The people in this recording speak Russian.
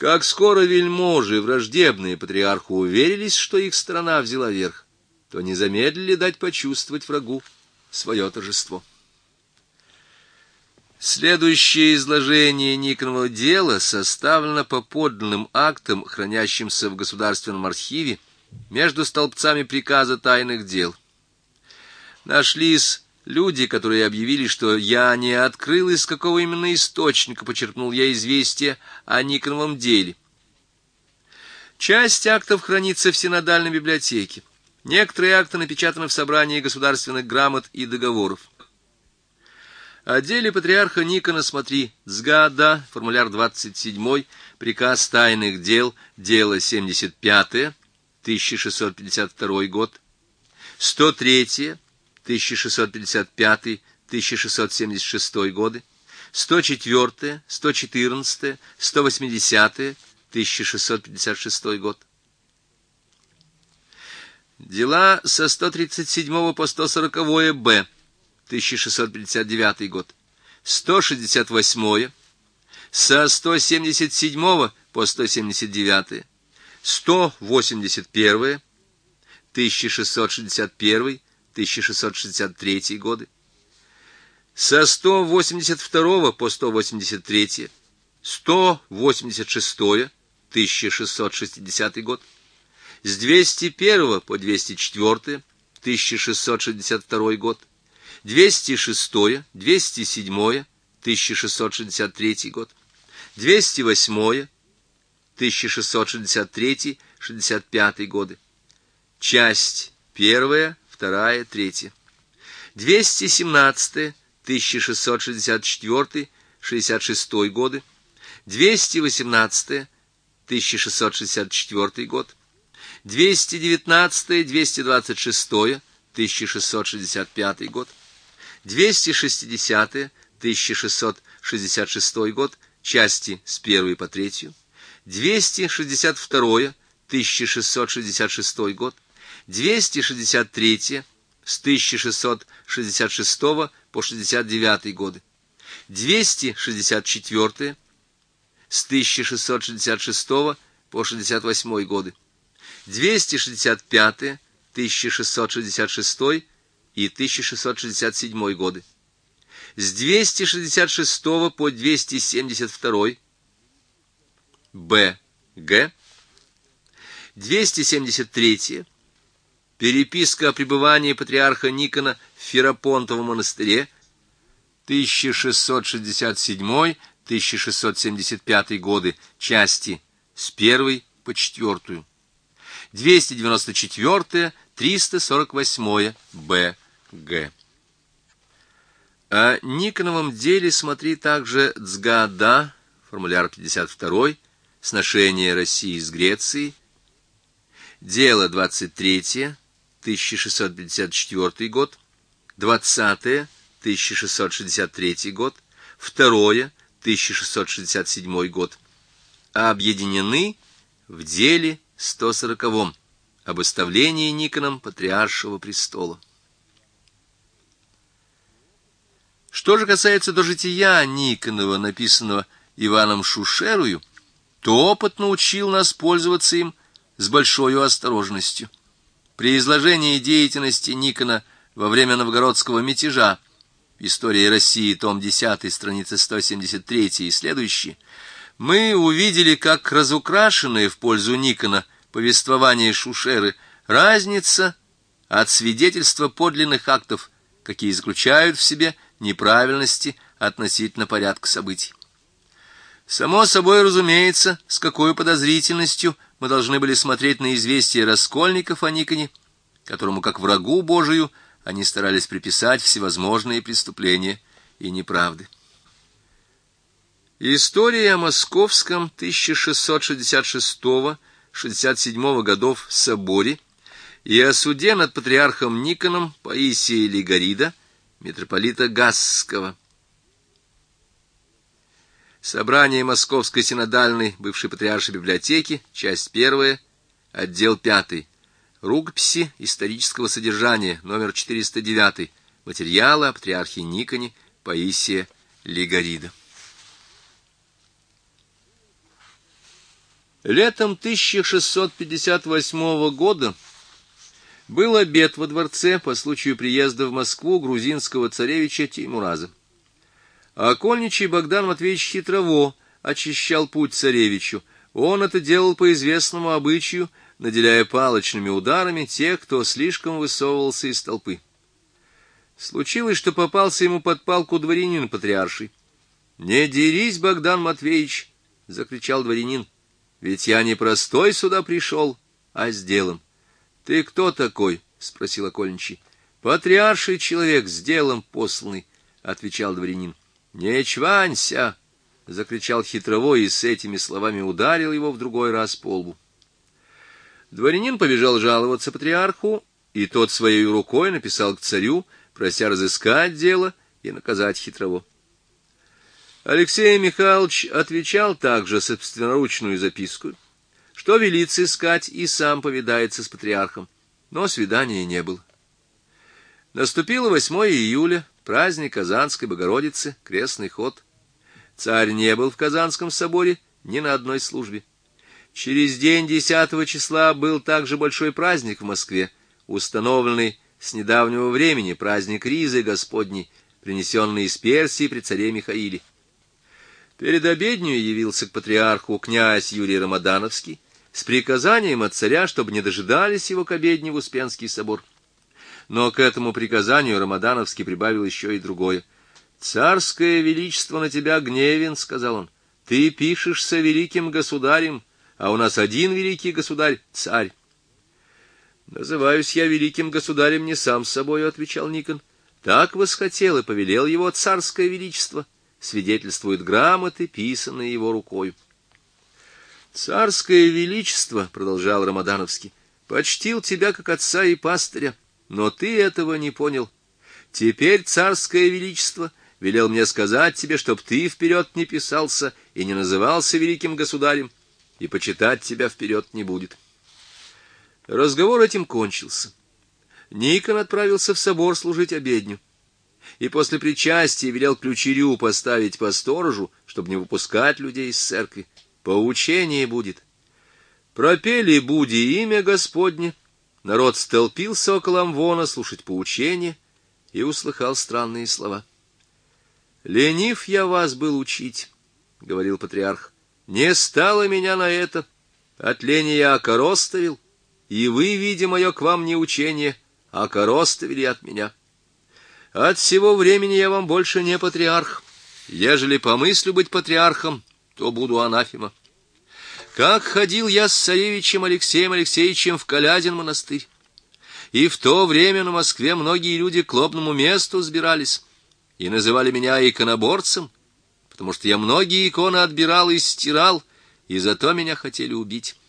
Как скоро вельможи, враждебные патриарху, уверились, что их страна взяла верх, то не замедлили дать почувствовать врагу свое торжество. Следующее изложение Никонова дела составлено по подлинным актам, хранящимся в Государственном архиве, между столбцами приказа тайных дел. Нашлись люди, которые объявили, что я не открыл, из какого именно источника почерпнул я известие о Никоновом деле. Часть актов хранится в синодальной библиотеке. Некоторые акты напечатаны в собрании государственных грамот и договоров. О деле патриарха Никона смотри Цгаада, формуляр 27, приказ тайных дел, дело 75, 1652 год, 103, 1655, 1676 годы, 104, 114, 180, 1656 год. Дела со 137 по 140 Б, 1659 год, 168, со 177 по 179, 181, 1661, 1663 годы, со 182 по 183, 186, 1660 год, с 201 по 204, 1662 год, 206, 207, 1663 год, 208, 1663, 65 годы, часть 1, 2, 3, 217, 1664, 66 годы, 218, 1664 год, 219, 226, 1665 год, 260, 1666 год, части с 1 по 3, 262, 1666 год, 263, с 1666 по 69 годы, 264, с 1666 по 68 годы, 265, 1666 и 1667 годы, с 266 по 272 Б. Г. 273 переписка о пребывании патриарха Никона в Ферапонтовом монастыре, 1667-1675 годы, части с 1 по 4, 294, 348 Б. Г. О Никоновом деле смотри также Цгаада, формуляр 52, сношение России с Грецией, дело 23, 1654 год, 20, 1663 год, 2, 1667 год, объединены в деле 140 об оставлении Никоном патриаршего престола. Что же касается до жития Никонова, написанного Иваном Шушерою, то опыт научил нас пользоваться им с большой осторожностью. При изложении деятельности Никона во время новгородского мятежа, История России, том 10, страница 173 и следующие, мы увидели, как разукрашенное в пользу Никона повествование Шушеры разница от свидетельства подлинных актов, какие заключают в себе неправильности относительно порядка событий. Само собой разумеется, с какой подозрительностью мы должны были смотреть на известия раскольников о Никоне, которому, как врагу Божию, они старались приписать всевозможные преступления и неправды. История о московском 1666-67 годов соборе и о суде над патриархом Никоном Паисия Лигорида, митрополита Гасского. Собрание Московской синодальной бывшей патриаршей библиотеки, часть 1, отдел 5, рукописи исторического содержания, номер 409, материалы о патриархе Никоне Паисия Лигорида. Летом 1658 года был обед во дворце по случаю приезда в Москву грузинского царевича Теймураза. Окольничий Богдан Матвеевич Хитрово очищал путь царевичу. Он это делал по известному обычаю, наделяя палочными ударами тех, кто слишком высовывался из толпы. Случилось, что попался ему под палку дворянин патриарший. «Не дерись, Богдан Матвеевич!» — закричал дворянин. «Ведь я не простой сюда пришел, а с делом». «Ты кто такой?» — спросил окольничий. «Патриарший человек, с делом посланный», — отвечал дворянин. «Не чванься!» — закричал Хитрово и с этими словами ударил его в другой раз по лбу. Дворянин побежал жаловаться патриарху, и тот своей рукой написал к царю, прося разыскать дело и наказать Хитрово. Алексей Михайлович отвечал также собственноручную записку, что велит сыскать и сам повидается с патриархом, но свидания не было. Наступило 8 июля, праздник Казанской Богородицы, крестный ход. Царь не был в Казанском соборе ни на одной службе. Через день 10 числа был также большой праздник в Москве, установленный с недавнего времени праздник Ризы Господней, принесенный из Персии при царе Михаиле. Перед обеднею явился к патриарху князь Юрий Рамадановский с приказанием от царя, чтобы не дожидались его к обедне в Успенский собор. Но к этому приказанию Рамадановский прибавил еще и другое. «Царское величество на тебя гневен», — сказал он. «Ты пишешься великим государем, а у нас один великий государь — царь». «Называюсь я великим государем не сам собою», — отвечал Никон. «Так восхотел и повелел его царское величество», — свидетельствуют грамоты, писанные его рукою. «Царское величество», — продолжал Рамадановский, — «почтил тебя как отца и пастыря, но ты этого не понял. Теперь царское величество велел мне сказать тебе, чтоб ты вперед не писался и не назывался великим государем, и почитать тебя вперед не будет». Разговор этим кончился. Никон отправился в собор служить обедню, и после причастия велел ключерю поставить по сторожу, чтобы не выпускать людей из церкви. Поучение будет. Пропели буди имя Господне, народ столпился около амвона слушать поучение и услыхал странные слова. «Ленив я вас был учить», — говорил патриарх, — «не стало меня на это, от лени я окороставил, и вы, видя мое к вам не учение, окороставили от меня. От сего времени я вам больше не патриарх. Ежели помыслю быть патриархом, то буду анафема. Как ходил я с царевичем Алексеем Алексеевичем в Колядин монастырь, и в то время на Москве многие люди к лобному месту сбирались и называли меня иконоборцем, потому что я многие иконы отбирал и стирал, и зато меня хотели убить.